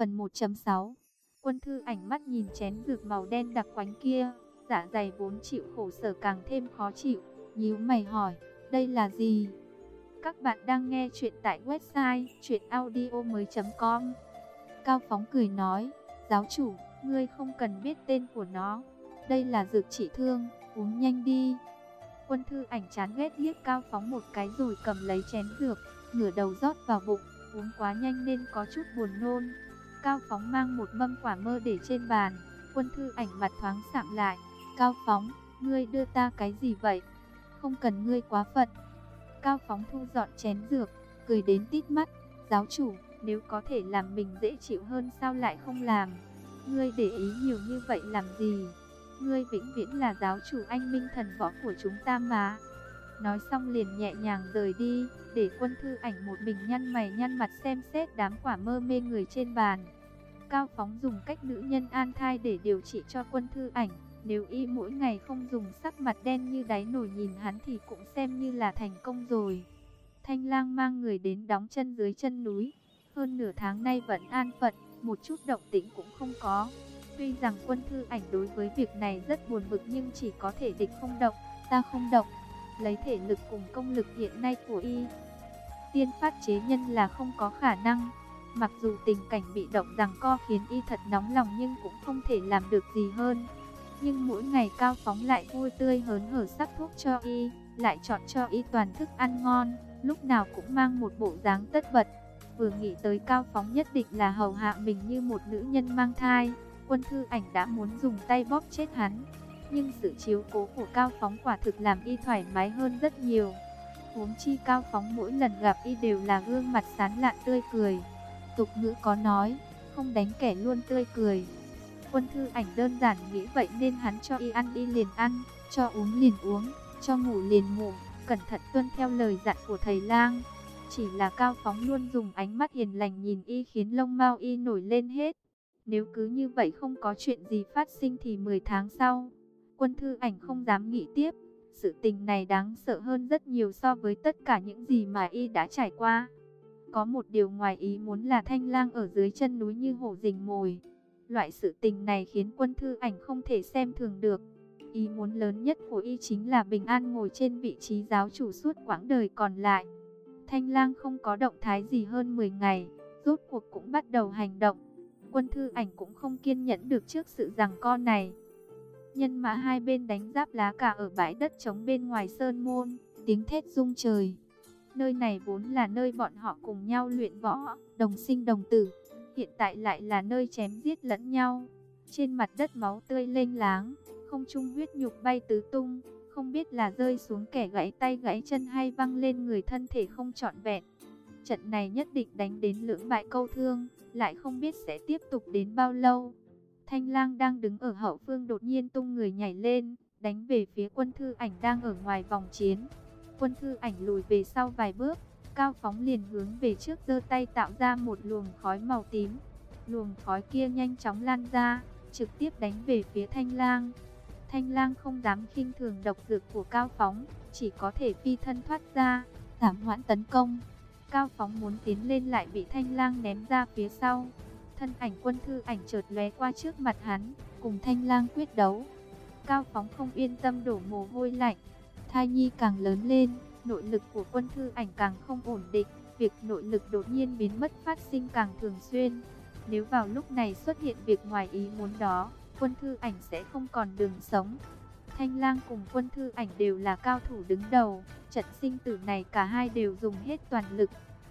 Phần 1.6. Quân Thư Ảnh mắt nhìn chén dược màu đen đặc quánh kia, dạ dày vốn chịu khổ sở càng thêm khó chịu, nhíu mày hỏi, đây là gì? Các bạn đang nghe chuyện tại website chuyenaudio.com. Cao Phóng cười nói, giáo chủ, ngươi không cần biết tên của nó. Đây là dược trị thương, uống nhanh đi. Quân Thư Ảnh chán ghét liếc Cao Phóng một cái rồi cầm lấy chén dược, ngửa đầu rót vào bụng, uống quá nhanh nên có chút buồn nôn. Cao Phóng mang một mâm quả mơ để trên bàn, Quân Thư Ảnh mặt thoáng sạm lại. Cao Phóng, ngươi đưa ta cái gì vậy? Không cần ngươi quá phận. Cao Phóng thu dọn chén dược, cười đến tít mắt. Giáo chủ, nếu có thể làm mình dễ chịu hơn sao lại không làm? Ngươi để ý nhiều như vậy làm gì? Ngươi vĩnh viễn là giáo chủ anh minh thần võ của chúng ta mà. Nói xong liền nhẹ nhàng rời đi, để Quân Thư Ảnh một mình nhăn mày nhăn mặt xem xét đám quả mơ mê người trên bàn. Cao Phóng dùng cách nữ nhân an thai để điều trị cho Quân Thư Ảnh. Nếu y mỗi ngày không dùng sắc mặt đen như đáy nồi nhìn hắn thì cũng xem như là thành công rồi. Thanh Lang mang người đến đóng chân dưới chân núi. Hơn nửa tháng nay vẫn an phận, một chút động tĩnh cũng không có. Tuy rằng Quân Thư Ảnh đối với việc này rất buồn bực nhưng chỉ có thể địch không động, ta không động. Lấy thể lực cùng công lực hiện nay của y, tiên phát chế nhân là không có khả năng. Mặc dù tình cảnh bị động giằng co khiến y thật nóng lòng nhưng cũng không thể làm được gì hơn. Nhưng mỗi ngày Cao Phóng lại vui tươi hớn hở sắc thuốc cho y, lại chọn cho y toàn thức ăn ngon, lúc nào cũng mang một bộ dáng tất bật. Vừa nghĩ tới Cao Phóng nhất định là hầu hạ mình như một nữ nhân mang thai, Quân Thư Ảnh đã muốn dùng tay bóp chết hắn. Nhưng sự chiếu cố của Cao Phóng quả thực làm y thoải mái hơn rất nhiều. Huống chi Cao Phóng mỗi lần gặp y đều là gương mặt sán lạn tươi cười. Tục ngữ có nói, không đánh kẻ luôn tươi cười. Quân Thư Ảnh đơn giản nghĩ vậy nên hắn cho y ăn y liền ăn, cho uống liền uống, cho ngủ liền ngủ, cẩn thận tuân theo lời dặn của thầy lang. Chỉ là Cao Phóng luôn dùng ánh mắt hiền lành nhìn y khiến lông mao y nổi lên hết. Nếu cứ như vậy không có chuyện gì phát sinh thì 10 tháng sau, Quân Thư Ảnh không dám nghĩ tiếp. Sự tình này đáng sợ hơn rất nhiều so với tất cả những gì mà y đã trải qua. Có một điều ngoài ý muốn là Thanh Lang ở dưới chân núi như hổ rình mồi. Loại sự tình này khiến Quân Thư Ảnh không thể xem thường được. Ý muốn lớn nhất của y chính là bình an ngồi trên vị trí giáo chủ suốt quãng đời còn lại. Thanh Lang không có động thái gì hơn 10 ngày, rốt cuộc cũng bắt đầu hành động. Quân Thư Ảnh cũng không kiên nhẫn được trước sự giằng co này. Nhân mã hai bên đánh giáp lá cả ở bãi đất trống bên ngoài sơn môn, tiếng thét rung trời. Nơi này vốn là nơi bọn họ cùng nhau luyện võ, đồng sinh đồng tử, hiện tại lại là nơi chém giết lẫn nhau. Trên mặt đất máu tươi lênh láng, không trung huyết nhục bay tứ tung, không biết là rơi xuống kẻ gãy tay gãy chân hay văng lên người thân thể không trọn vẹn. Trận này nhất định đánh đến lưỡng bại câu thương, lại không biết sẽ tiếp tục đến bao lâu. Thanh Lang đang đứng ở hậu phương đột nhiên tung người nhảy lên, đánh về phía Quân Thư Ảnh đang ở ngoài vòng chiến. Quân Thư Ảnh lùi về sau vài bước, Cao Phóng liền hướng về trước giơ tay tạo ra một luồng khói màu tím. Luồng khói kia nhanh chóng lan ra, trực tiếp đánh về phía Thanh Lang. Thanh Lang không dám khinh thường độc dược của Cao Phóng, chỉ có thể phi thân thoát ra, giảm hoãn tấn công. Cao Phóng muốn tiến lên lại bị Thanh Lang ném ra phía sau. Thân ảnh Quân Thư Ảnh chợt lóe qua trước mặt hắn, cùng Thanh Lang quyết đấu. Cao Phóng không yên tâm đổ mồ hôi lạnh. Thai nhi càng lớn lên, nội lực của Quân Thư Ảnh càng không ổn định. Việc nội lực đột nhiên biến mất phát sinh càng thường xuyên. Nếu vào lúc này xuất hiện việc ngoài ý muốn đó, Quân Thư Ảnh sẽ không còn đường sống. Thanh Lang cùng Quân Thư Ảnh đều là cao thủ đứng đầu. Trận sinh tử này cả hai đều dùng hết toàn lực.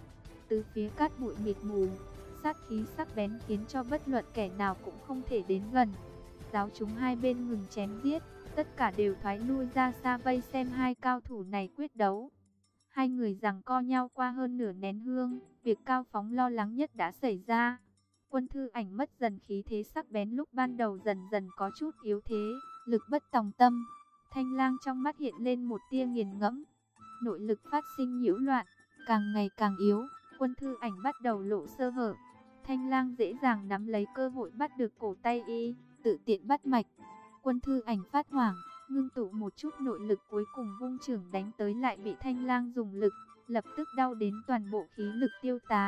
Từ phía cát bụi mịt mù, sát khí sắc bén khiến cho bất luận kẻ nào cũng không thể đến gần. Giáo chúng hai bên ngừng chém giết, tất cả đều thoái lui ra xa vây xem hai cao thủ này quyết đấu. Hai người giằng co nhau qua hơn nửa nén hương, việc Cao Phóng lo lắng nhất đã xảy ra. Quân Thư Ảnh mất dần khí thế sắc bén lúc ban đầu dần dần có chút yếu thế, lực bất tòng tâm. Thanh Lang trong mắt hiện lên một tia nghiền ngẫm, nội lực phát sinh nhiễu loạn, càng ngày càng yếu. Quân Thư Ảnh bắt đầu lộ sơ hở. Thanh Lang dễ dàng nắm lấy cơ hội bắt được cổ tay y, tự tiện bắt mạch. Quân Thư Ảnh phát hoảng, ngưng tụ một chút nội lực cuối cùng vung chưởng đánh tới lại bị Thanh Lang dùng lực, lập tức đau đến toàn bộ khí lực tiêu tán,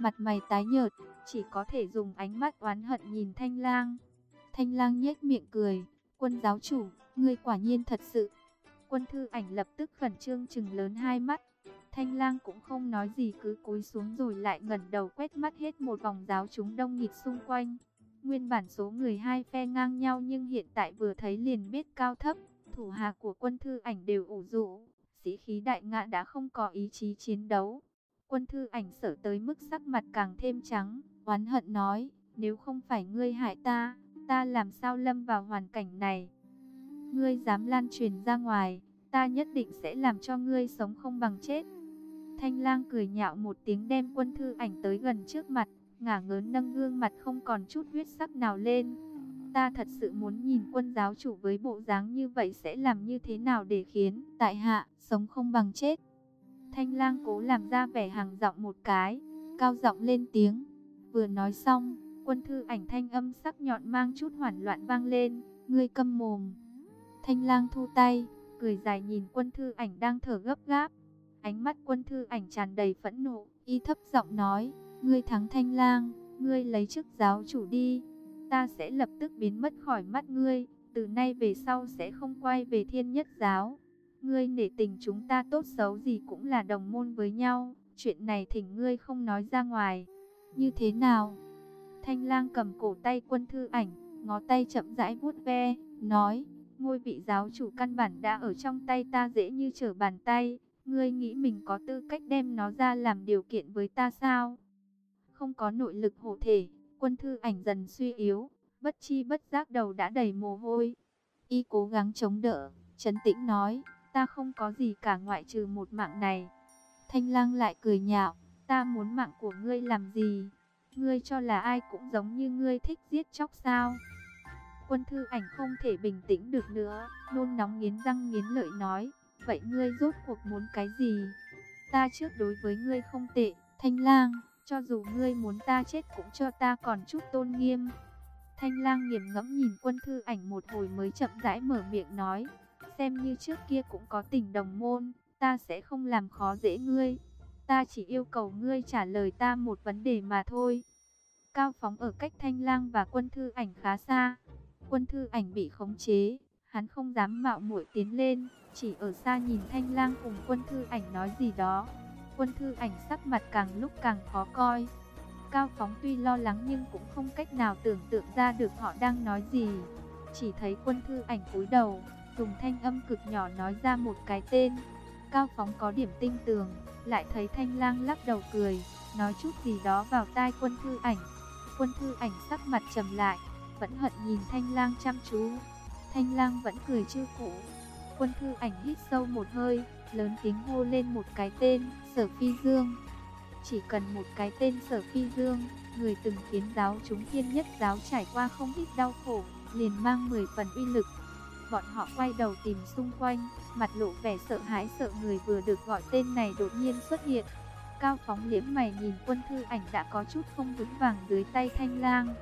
mặt mày tái nhợt, chỉ có thể dùng ánh mắt oán hận nhìn Thanh Lang. Thanh Lang nhếch miệng cười, Quân giáo chủ, ngươi quả nhiên thật sự. Quân Thư Ảnh lập tức khẩn trương trừng lớn hai mắt. Thanh Lang cũng không nói gì, cứ cúi xuống rồi lại ngẩng đầu quét mắt hết một vòng giáo chúng đông nghịt xung quanh. Nguyên bản số người hai phe ngang nhau, nhưng hiện tại vừa thấy liền biết cao thấp. Thủ hạ của Quân Thư Ảnh đều ủ rũ, sĩ khí đại ngã, đã không có ý chí chiến đấu. Quân Thư Ảnh sợ tới mức sắc mặt càng thêm trắng, oán hận nói: nếu không phải ngươi hại ta, ta làm sao lâm vào hoàn cảnh này? Ngươi dám lan truyền ra ngoài, ta nhất định sẽ làm cho ngươi sống không bằng chết. Thanh Lang cười nhạo một tiếng, đem Quân Thư Ảnh tới gần trước mặt, ngả ngớn nâng gương mặt không còn chút huyết sắc nào lên. Ta thật sự muốn nhìn Quân giáo chủ với bộ dáng như vậy sẽ làm như thế nào để khiến tại hạ sống không bằng chết. Thanh Lang cố làm ra vẻ hàng giọng một cái, cao giọng lên tiếng. Vừa nói xong, Quân Thư Ảnh thanh âm sắc nhọn mang chút hoảng loạn vang lên: ngươi câm mồm. Thanh Lang thu tay, cười dài nhìn Quân Thư Ảnh đang thở gấp gáp. Ánh mắt Quân Thư Ảnh tràn đầy phẫn nộ, y thấp giọng nói: ngươi thắng Thanh Lang, ngươi lấy chức giáo chủ đi, ta sẽ lập tức biến mất khỏi mắt ngươi, từ nay về sau sẽ không quay về Thiên Nhất giáo. Ngươi nể tình chúng ta tốt xấu gì cũng là đồng môn với nhau, chuyện này thỉnh ngươi không nói ra ngoài. Như thế nào? Thanh Lang cầm cổ tay Quân Thư Ảnh, ngó tay chậm rãi vuốt ve, nói: ngôi vị giáo chủ căn bản đã ở trong tay ta dễ như trở bàn tay. Ngươi nghĩ mình có tư cách đem nó ra làm điều kiện với ta sao? Không có nội lực hộ thể, Quân Thư Ảnh dần suy yếu, bất chi bất giác đầu đã đầy mồ hôi. Y cố gắng chống đỡ, trấn tĩnh nói: ta không có gì cả ngoại trừ một mạng này. Thanh Lang lại cười nhạo: ta muốn mạng của ngươi làm gì? Ngươi cho là ai cũng giống như ngươi thích giết chóc sao? Quân Thư Ảnh không thể bình tĩnh được nữa, nôn nóng nghiến răng nghiến lợi nói: vậy ngươi rốt cuộc muốn cái gì? Ta trước đối với ngươi không tệ, Thanh Lang, cho dù ngươi muốn ta chết cũng cho ta còn chút tôn nghiêm. Thanh Lang nghiền ngẫm nhìn Quân Thư Ảnh một hồi mới chậm rãi mở miệng nói: xem như trước kia cũng có tình đồng môn, ta sẽ không làm khó dễ ngươi. Ta chỉ yêu cầu ngươi trả lời ta một vấn đề mà thôi. Cao Phóng ở cách Thanh Lang và Quân Thư Ảnh khá xa. Quân Thư Ảnh bị khống chế, hắn không dám mạo muội tiến lên, chỉ ở xa nhìn Thanh Lang cùng Quân Thư Ảnh nói gì đó. Quân Thư Ảnh sắc mặt càng lúc càng khó coi. Cao Phóng tuy lo lắng nhưng cũng không cách nào tưởng tượng ra được họ đang nói gì. Chỉ thấy Quân Thư Ảnh cúi đầu, dùng thanh âm cực nhỏ nói ra một cái tên. Cao Phóng có điểm tinh tường, lại thấy Thanh Lang lắc đầu cười, nói chút gì đó vào tai Quân Thư Ảnh. Quân Thư Ảnh sắc mặt trầm lại, vẫn hận nhìn Thanh Lang chăm chú. Thanh Lang vẫn cười trêu cũ. Quân Thư Ảnh hít sâu một hơi, lớn tiếng hô lên một cái tên: Sở Phi Dương. Chỉ cần một cái tên Sở Phi Dương, người từng khiến giáo chúng Thiên Nhất giáo trải qua không ít đau khổ, liền mang 10 phần uy lực. Bọn họ quay đầu tìm xung quanh, mặt lộ vẻ sợ hãi, sợ người vừa được gọi tên này đột nhiên xuất hiện. Cao Phóng liếm mày nhìn Quân Thư Ảnh đã có chút không vững vàng dưới tay Thanh Lang.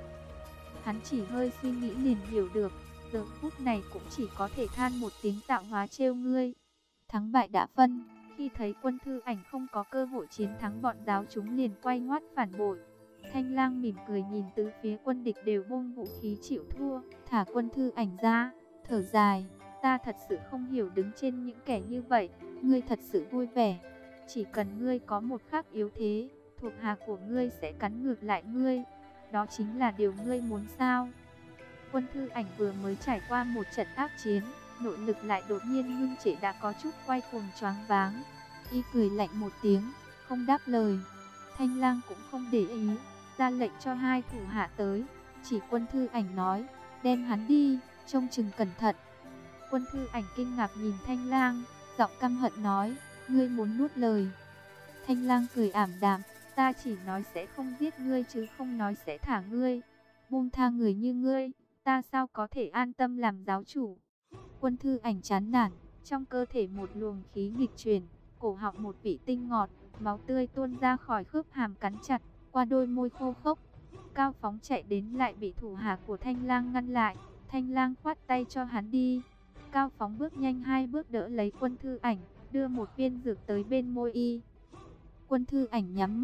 Hắn chỉ hơi suy nghĩ liền hiểu được, giờ phút này cũng chỉ có thể than một tiếng tạo hóa trêu ngươi. Thắng bại đã phân, khi thấy Quân Thư Ảnh không có cơ hội chiến thắng, bọn giáo chúng liền quay ngoắt phản bội. Thanh Lang mỉm cười nhìn tứ phía quân địch đều buông vũ khí chịu thua, thả Quân Thư Ảnh ra, thở dài: ta thật sự không hiểu đứng trên những kẻ như vậy, ngươi thật sự vui vẻ. Chỉ cần ngươi có một khắc yếu thế, thuộc hạ của ngươi sẽ cắn ngược lại ngươi. Đó chính là điều ngươi muốn sao? Quân Thư Ảnh vừa mới trải qua một trận ác chiến, nội lực lại đột nhiên ngưng trệ, đã có chút quay cuồng choáng váng. Y cười lạnh một tiếng, không đáp lời. Thanh Lang cũng không để ý, ra lệnh cho hai thủ hạ tới, chỉ Quân Thư Ảnh nói: đem hắn đi, trông chừng cẩn thận. Quân Thư Ảnh kinh ngạc nhìn Thanh Lang, giọng căm hận nói: ngươi muốn nuốt lời. Thanh Lang cười ảm đạm: ta chỉ nói sẽ không giết ngươi chứ không nói sẽ thả ngươi. Buông tha người như ngươi, ta sao có thể an tâm làm giáo chủ? Quân Thư Ảnh chán nản, trong cơ thể một luồng khí nghịch chuyển, cổ họng một vị tinh ngọt, máu tươi tuôn ra khỏi khớp hàm cắn chặt, qua đôi môi khô khốc. Cao Phóng chạy đến lại bị thủ hạ của Thanh Lang ngăn lại. Thanh Lang khoát tay cho hắn đi. Cao Phóng bước nhanh 2 bước đỡ lấy Quân Thư Ảnh, đưa một viên dược tới bên môi y. Quân Thư Ảnh nhắm mắt,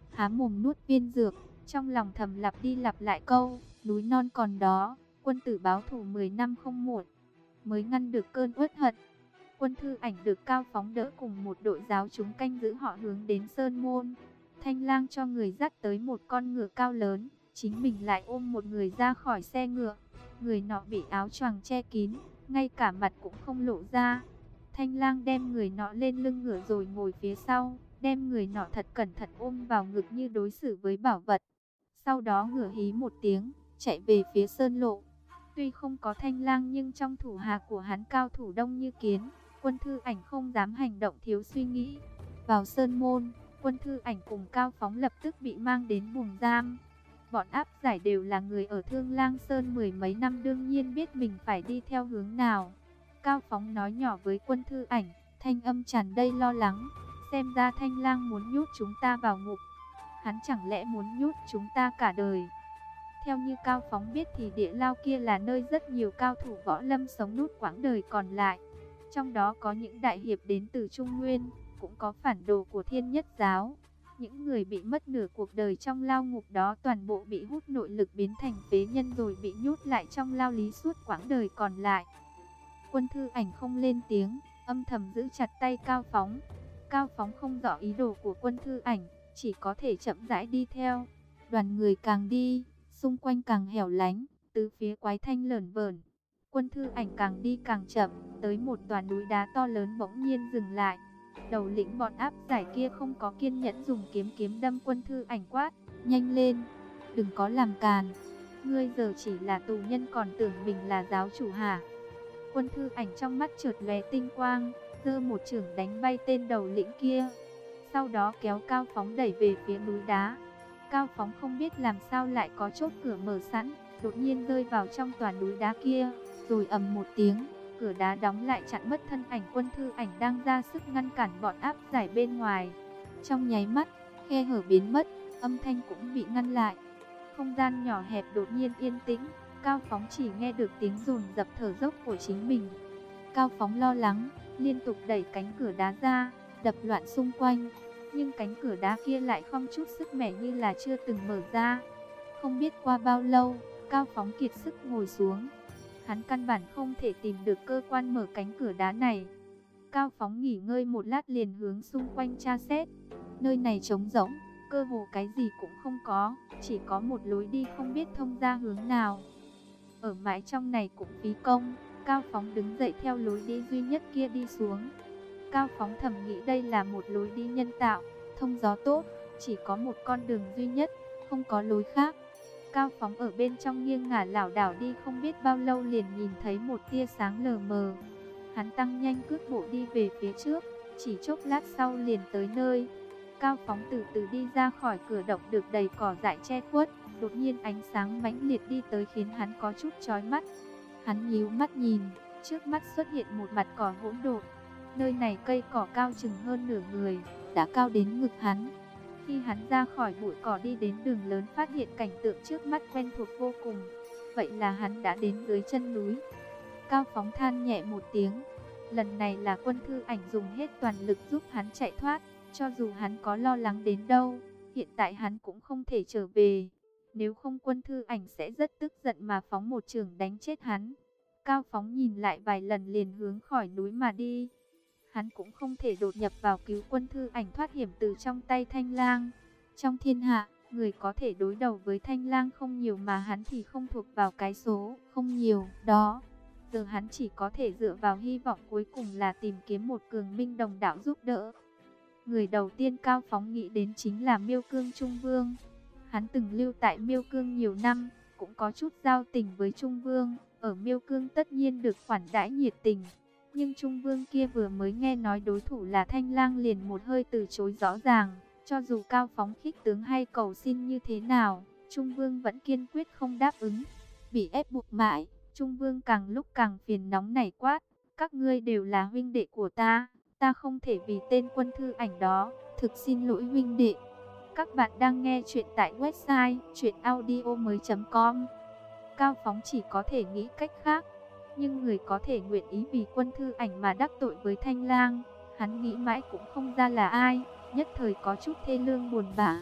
há mồm nuốt viên dược, trong lòng thầm lặp đi lặp lại câu, núi non còn đó, quân tử báo thù 10 năm không muộn, mới ngăn được cơn uất hận. Quân Thư Ảnh được Cao Phóng đỡ cùng một đội giáo chúng canh giữ họ hướng đến Sơn Môn. Thanh Lang cho người dắt tới một con ngựa cao lớn, chính mình lại ôm một người ra khỏi xe ngựa. Người nọ bị áo choàng che kín, ngay cả mặt cũng không lộ ra. Thanh Lang đem người nọ lên lưng ngựa rồi ngồi phía sau, đem người nọ thật cẩn thận ôm vào ngực như đối xử với bảo vật. Sau đó ngựa hí một tiếng, chạy về phía sơn lộ. Tuy không có Thanh Lang nhưng trong thủ hạ của hắn cao thủ đông như kiến, Quân Thư Ảnh không dám hành động thiếu suy nghĩ. Vào sơn môn, Quân Thư Ảnh cùng Cao Phóng lập tức bị mang đến buồng giam. Bọn áp giải đều là người ở Thương Lang Sơn mười mấy năm, đương nhiên biết mình phải đi theo hướng nào. Cao Phóng nói nhỏ với Quân Thư Ảnh, thanh âm tràn đầy lo lắng, xem ra Thanh Lang muốn nhốt chúng ta vào ngục. Hắn chẳng lẽ muốn nhốt chúng ta cả đời? Theo như Cao Phóng biết thì địa lao kia là nơi rất nhiều cao thủ võ lâm sống nút quãng đời còn lại. Trong đó có những đại hiệp đến từ Trung Nguyên, cũng có phản đồ của Thiên Nhất Giáo. Những người bị mất nửa cuộc đời trong lao ngục đó toàn bộ bị hút nội lực biến thành phế nhân rồi bị nhốt lại trong lao lý suốt quãng đời còn lại. Quân Thư Ảnh không lên tiếng, âm thầm giữ chặt tay Cao Phóng. Cao Phóng không rõ ý đồ của Quân Thư Ảnh, chỉ có thể chậm rãi đi theo. Đoàn người càng đi, xung quanh càng hẻo lánh, tứ phía quái thanh lởn vởn. Quân Thư Ảnh càng đi càng chậm, tới một tòa núi đá to lớn bỗng nhiên dừng lại. Đầu lĩnh bọn áp giải kia không có kiên nhẫn dùng kiếm đâm Quân Thư Ảnh quát, nhanh lên, đừng có làm càn. Ngươi giờ chỉ là tù nhân còn tưởng mình là giáo chủ hả? Quân Thư Ảnh trong mắt chợt lóe tinh quang, giơ một chưởng đánh bay tên đầu lĩnh kia. Sau đó kéo Cao Phóng đẩy về phía núi đá. Cao Phóng không biết làm sao lại có chốt cửa mở sẵn, đột nhiên rơi vào trong tòa núi đá kia, rồi ầm một tiếng, cửa đá đóng lại chặn mất thân ảnh Quân Thư Ảnh đang ra sức ngăn cản bọn áp giải bên ngoài. Trong nháy mắt, khe hở biến mất, âm thanh cũng bị ngăn lại. Không gian nhỏ hẹp đột nhiên yên tĩnh, Cao Phóng chỉ nghe được tiếng dồn dập thở dốc của chính mình. Cao Phóng lo lắng, liên tục đẩy cánh cửa đá ra, đập loạn xung quanh. Nhưng cánh cửa đá kia lại không chút sức mẻ như là chưa từng mở ra. Không biết qua bao lâu, Cao Phóng kiệt sức ngồi xuống. Hắn căn bản không thể tìm được cơ quan mở cánh cửa đá này. Cao Phóng nghỉ ngơi một lát liền hướng xung quanh tra xét. Nơi này trống rỗng, cơ hồ cái gì cũng không có, chỉ có một lối đi không biết thông ra hướng nào. Ở mãi trong này cũng phí công, Cao Phóng đứng dậy theo lối đi duy nhất kia đi xuống. Cao Phóng thầm nghĩ đây là một lối đi nhân tạo, thông gió tốt, chỉ có một con đường duy nhất, không có lối khác. Cao Phóng ở bên trong nghiêng ngả lảo đảo đi không biết bao lâu liền nhìn thấy một tia sáng lờ mờ. Hắn tăng nhanh cước bộ đi về phía trước, chỉ chốc lát sau liền tới nơi. Cao Phóng từ từ đi ra khỏi cửa động được đầy cỏ dại che khuất, đột nhiên ánh sáng mãnh liệt đi tới khiến hắn có chút chói mắt. Hắn nhíu mắt nhìn, trước mắt xuất hiện một mặt cỏ hỗn độn. Nơi này cây cỏ cao chừng hơn nửa người, đã cao đến ngực hắn. Khi hắn ra khỏi bụi cỏ đi đến đường lớn phát hiện cảnh tượng trước mắt quen thuộc vô cùng. Vậy là hắn đã đến dưới chân núi. Cao Phóng than nhẹ một tiếng. Lần này là Quân Thư Ảnh dùng hết toàn lực giúp hắn chạy thoát. Cho dù hắn có lo lắng đến đâu, hiện tại hắn cũng không thể trở về. Nếu không Quân Thư Ảnh sẽ rất tức giận mà phóng một chưởng đánh chết hắn. Cao Phóng nhìn lại vài lần liền hướng khỏi núi mà đi. Hắn cũng không thể đột nhập vào cứu Quân Thư Ảnh thoát hiểm từ trong tay Thanh Lang. Trong thiên hạ, người có thể đối đầu với Thanh Lang không nhiều mà hắn thì không thuộc vào cái số không nhiều đó. Giờ hắn chỉ có thể dựa vào hy vọng cuối cùng là tìm kiếm một cường minh đồng đạo giúp đỡ. Người đầu tiên Cao Phóng nghĩ đến chính là Miêu Cương Trung Vương. Hắn từng lưu tại Miêu Cương nhiều năm, cũng có chút giao tình với Trung Vương. Ở Miêu Cương tất nhiên được khoản đãi nhiệt tình. Nhưng Trung Vương kia vừa mới nghe nói đối thủ là Thanh Lang liền một hơi từ chối rõ ràng. Cho dù Cao Phóng khích tướng hay cầu xin như thế nào, Trung Vương vẫn kiên quyết không đáp ứng. Bị ép buộc mãi, Trung Vương càng lúc càng phiền nóng nảy quát. Các ngươi đều là huynh đệ của ta, ta không thể vì tên Quân Thư Ảnh đó, thực xin lỗi huynh đệ. Các bạn đang nghe chuyện tại website chuyenaudio.com. Cao Phóng chỉ có thể nghĩ cách khác. Nhưng người có thể nguyện ý vì Quân Thư Ảnh mà đắc tội với Thanh Lang, hắn nghĩ mãi cũng không ra là ai, nhất thời có chút thê lương buồn bã.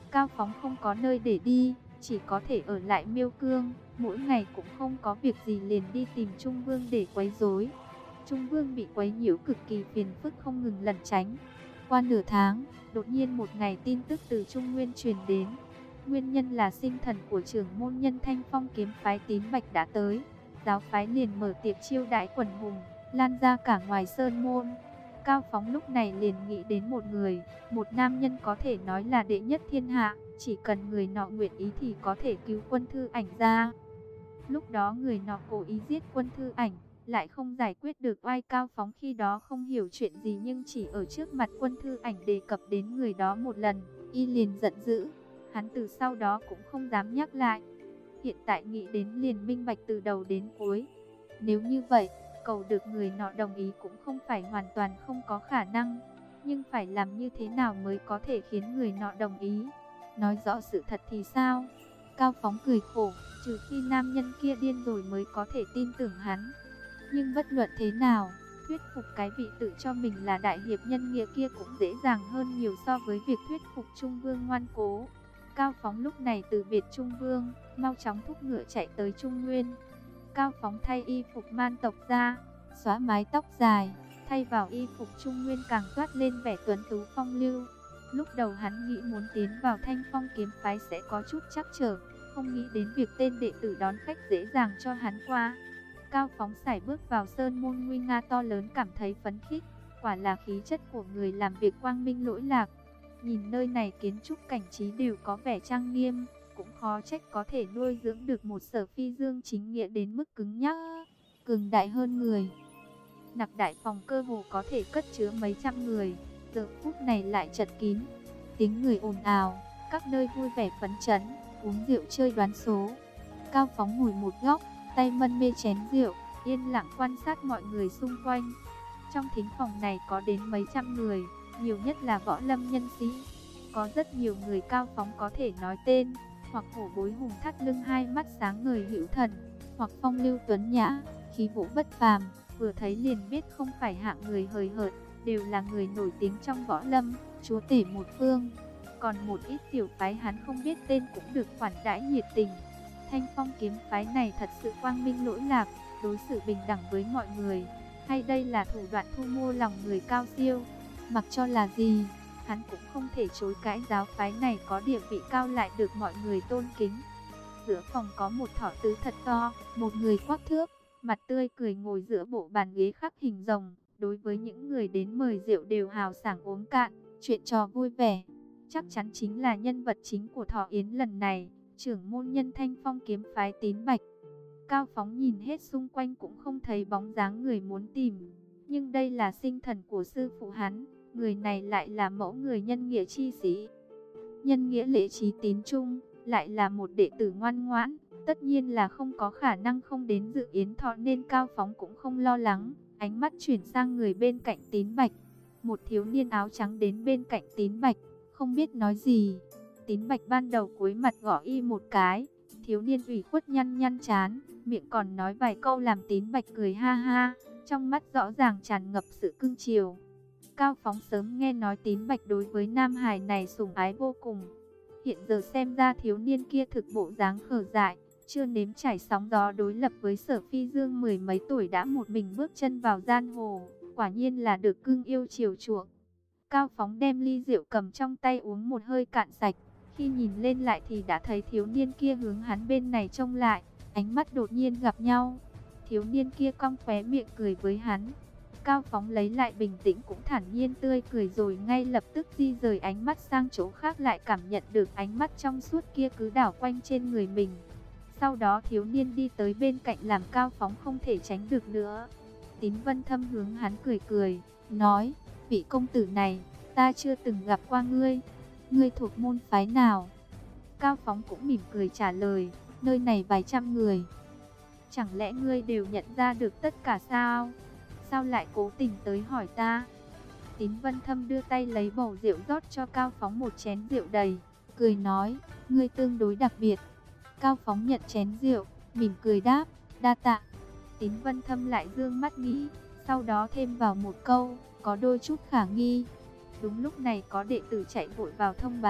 Cao Phóng không có nơi để đi, chỉ có thể ở lại Miêu Cương, mỗi ngày cũng không có việc gì liền đi tìm Trung Vương để quấy rối. Trung Vương bị quấy nhiễu cực kỳ phiền phức không ngừng lẩn tránh. Qua nửa tháng, đột nhiên một ngày tin tức từ Trung Nguyên truyền đến. Nguyên nhân là sinh thần của trưởng môn nhân Thanh Phong kiếm phái Tín Bạch đã tới. Giáo phái liền mở tiệc chiêu đãi quần hùng, lan ra cả ngoài sơn môn. Cao Phóng lúc này liền nghĩ đến một người, một nam nhân có thể nói là đệ nhất thiên hạ, chỉ cần người nọ nguyện ý thì có thể cứu Quân Thư Ảnh ra. Lúc đó người nọ cố ý giết Quân Thư Ảnh, lại không giải quyết được oai. Cao Phóng khi đó không hiểu chuyện gì, nhưng chỉ ở trước mặt Quân Thư Ảnh đề cập đến người đó một lần, y liền giận dữ. Hắn từ sau đó cũng không dám nhắc lại. Hiện tại nghĩ đến liền minh bạch từ đầu đến cuối. Nếu như vậy, cầu được người nọ đồng ý cũng không phải hoàn toàn không có khả năng. Nhưng phải làm như thế nào mới có thể khiến người nọ đồng ý? Nói rõ sự thật thì sao? Cao Phóng cười khổ, trừ khi nam nhân kia điên rồi mới có thể tin tưởng hắn. Nhưng bất luận thế nào, thuyết phục cái vị tự cho mình là đại hiệp nhân nghĩa kia cũng dễ dàng hơn nhiều so với việc thuyết phục Trung Vương ngoan cố. Cao Phóng lúc này từ biệt Trung Vương, mau chóng thúc ngựa chạy tới Trung Nguyên. Cao Phóng thay y phục man tộc ra, xóa mái tóc dài, thay vào y phục Trung Nguyên càng toát lên vẻ tuấn tú phong lưu. Lúc đầu hắn nghĩ muốn tiến vào Thanh Phong kiếm phái sẽ có chút trắc trở, không nghĩ đến việc tên đệ tử đón khách dễ dàng cho hắn qua. Cao Phóng sải bước vào sơn môn nguy nga to lớn, cảm thấy phấn khích, quả là khí chất của người làm việc quang minh lỗi lạc. Nhìn nơi này kiến trúc cảnh trí đều có vẻ trang nghiêm, cũng khó trách có thể nuôi dưỡng được một Sở Phi Dương chính nghĩa đến mức cứng nhắc, cường đại hơn người. Nặc đại phòng cơ hồ có thể cất chứa mấy trăm người, giờ phút này lại chật kín. Tiếng người ồn ào, các nơi vui vẻ phấn chấn, uống rượu chơi đoán số. Cao Phóng ngồi một góc, tay mân mê chén rượu, yên lặng quan sát mọi người xung quanh. Trong thính phòng này có đến mấy trăm người, nhiều nhất là võ lâm nhân sĩ. Có rất nhiều người Cao Phóng có thể nói tên, hoặc hổ bối hùng thắt lưng hai mắt sáng ngời hữu thần, hoặc phong lưu tuấn nhã, khí vũ bất phàm, vừa thấy liền biết không phải hạng người hời hợt, đều là người nổi tiếng trong võ lâm, chúa tể một phương. Còn một ít tiểu phái hắn không biết tên cũng được khoản đãi nhiệt tình. Thanh Phong kiếm phái này thật sự quang minh lỗi lạc, đối xử bình đẳng với mọi người, hay đây là thủ đoạn thu mua lòng người cao siêu? Mặc cho là gì, hắn cũng không thể chối cãi giáo phái này có địa vị cao lại được mọi người tôn kính. Giữa phòng có một thỏ tứ thật to, một người quắc thước, mặt tươi cười ngồi giữa bộ bàn ghế khắc hình rồng. Đối với những người đến mời rượu đều hào sảng uống cạn, chuyện trò vui vẻ. Chắc chắn chính là nhân vật chính của thọ yến lần này, trưởng môn nhân Thanh Phong kiếm phái Tín Bạch. Cao Phóng nhìn hết xung quanh cũng không thấy bóng dáng người muốn tìm. Nhưng đây là sinh thần của sư phụ hắn, người này lại là mẫu người nhân nghĩa chi sĩ, nhân nghĩa lễ trí tín trung, lại là một đệ tử ngoan ngoãn, tất nhiên là không có khả năng không đến dự yến thọ, nên Cao Phóng cũng không lo lắng. Ánh mắt chuyển sang người bên cạnh Tín Bạch, một thiếu niên áo trắng đến bên cạnh Tín Bạch, không biết nói gì. Tín Bạch ban đầu cúi mặt gõ y một cái, thiếu niên ủy khuất nhăn nhăn trán, miệng còn nói vài câu làm Tín Bạch cười ha ha, trong mắt rõ ràng tràn ngập sự cưng chiều. Cao Phóng sớm nghe nói Tín Bạch đối với nam hài này sủng ái vô cùng. Hiện giờ xem ra thiếu niên kia thực bộ dáng khờ dại, chưa nếm trải sóng gió đối lập với Sở Phi Dương mười mấy tuổi đã một mình bước chân vào giang hồ, quả nhiên là được cưng yêu chiều chuộng. Cao Phóng đem ly rượu cầm trong tay uống một hơi cạn sạch, khi nhìn lên lại thì đã thấy thiếu niên kia hướng hắn bên này trông lại, ánh mắt đột nhiên gặp nhau. Thiếu niên kia cong khóe miệng cười với hắn. Cao Phóng lấy lại bình tĩnh cũng thản nhiên tươi cười, rồi ngay lập tức di rời ánh mắt sang chỗ khác, lại cảm nhận được ánh mắt trong suốt kia cứ đảo quanh trên người mình. Sau đó thiếu niên đi tới bên cạnh làm Cao Phóng không thể tránh được nữa. Tín Vân Thâm hướng hắn cười cười, nói: vị công tử này, ta chưa từng gặp qua ngươi. Ngươi thuộc môn phái nào? Cao Phóng cũng mỉm cười trả lời: nơi này vài trăm người. Chẳng lẽ ngươi đều nhận ra được tất cả sao? Sao lại cố tình tới hỏi ta? Tín Vân Thâm đưa tay lấy bầu rượu rót cho Cao Phóng một chén rượu đầy, cười nói: ngươi tương đối đặc biệt. Cao Phóng nhận chén rượu, mỉm cười đáp: đa tạ. Tín Vân Thâm lại dương mắt nghĩ, sau đó thêm vào một câu: có đôi chút khả nghi. Đúng lúc này có đệ tử chạy vội vào thông báo: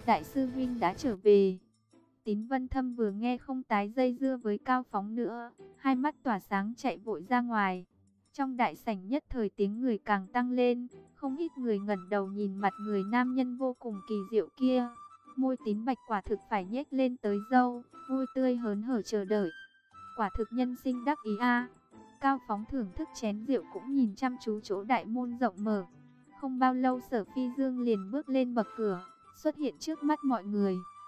đại sư huynh đã trở về. Tín Vân Thâm vừa nghe không tái dây dưa với Cao Phóng nữa, hai mắt tỏa sáng chạy vội ra ngoài. Trong đại sảnh nhất thời tiếng người càng tăng lên, không ít người ngẩng đầu nhìn mặt người nam nhân vô cùng kỳ diệu kia. Môi Tín Bạch quả thực phải nhếch lên tới râu, vui tươi hớn hở chờ đợi. Quả thực nhân sinh đắc ý a. Cao Phóng thưởng thức chén rượu cũng nhìn chăm chú chỗ đại môn rộng mở. Không bao lâu Sở Phi Dương liền bước lên bậc cửa, xuất hiện trước mắt mọi người.